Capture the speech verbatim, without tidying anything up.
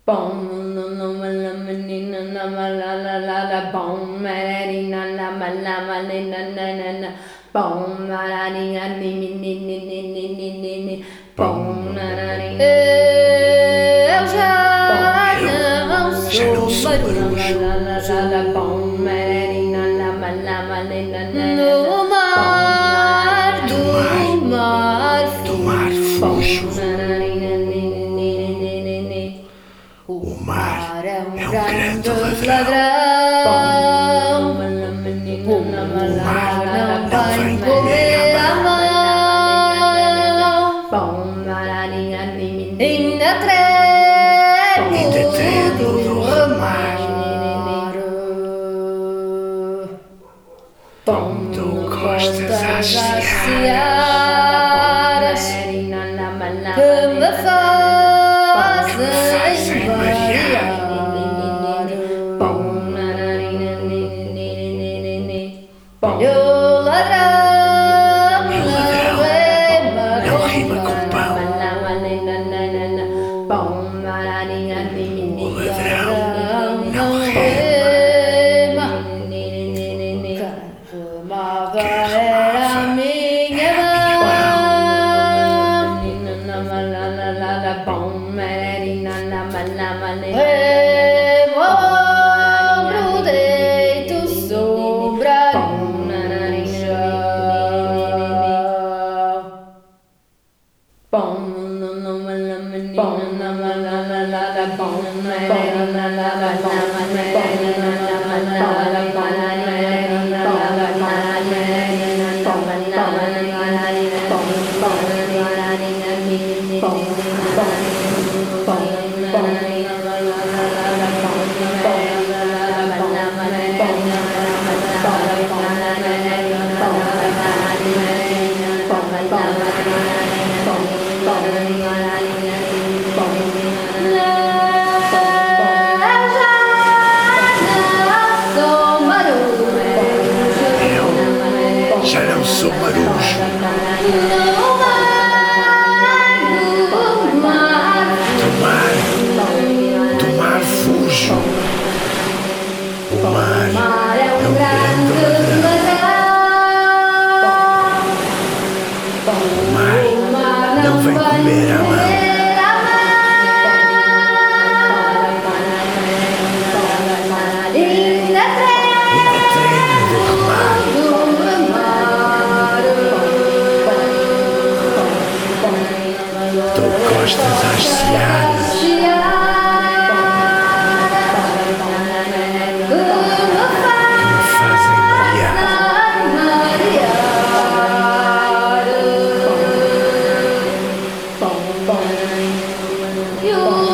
Bom, no no la menina na ma la la la la bom marina na ma la ma ni na na na na bom marina ni ni ni ni ni ni ni ni ni bom marina. Eu já não sou marina la la la bom marina na ma la ma ni na na no mar do mar do mar fujo. O mar é um é um grande grande ladrão. O mar não vem comer a mão. Ainda tremo Ainda tremo do remar. Pão dou costas às searas que me fazem marear. E o ladrão E o ladrão não rima com pão. O ladrão não rima. Quem era a minha mão. Remo deito sobre a Bom, no no ma la menina na ma la la la la bom marina na la la la marina na la la la la bom marina na la la la marina na ma la ma la marina bom bom marina ni ni bom bom bom marina la la la la bom marina la la la marina bom Eu já não sou marujo. Do mar, do mar fujo. O mar é um grande ladrão. O mar não vem comer a mão. Ainda tremo do remar. Dou costas às searas que me fazem marear. You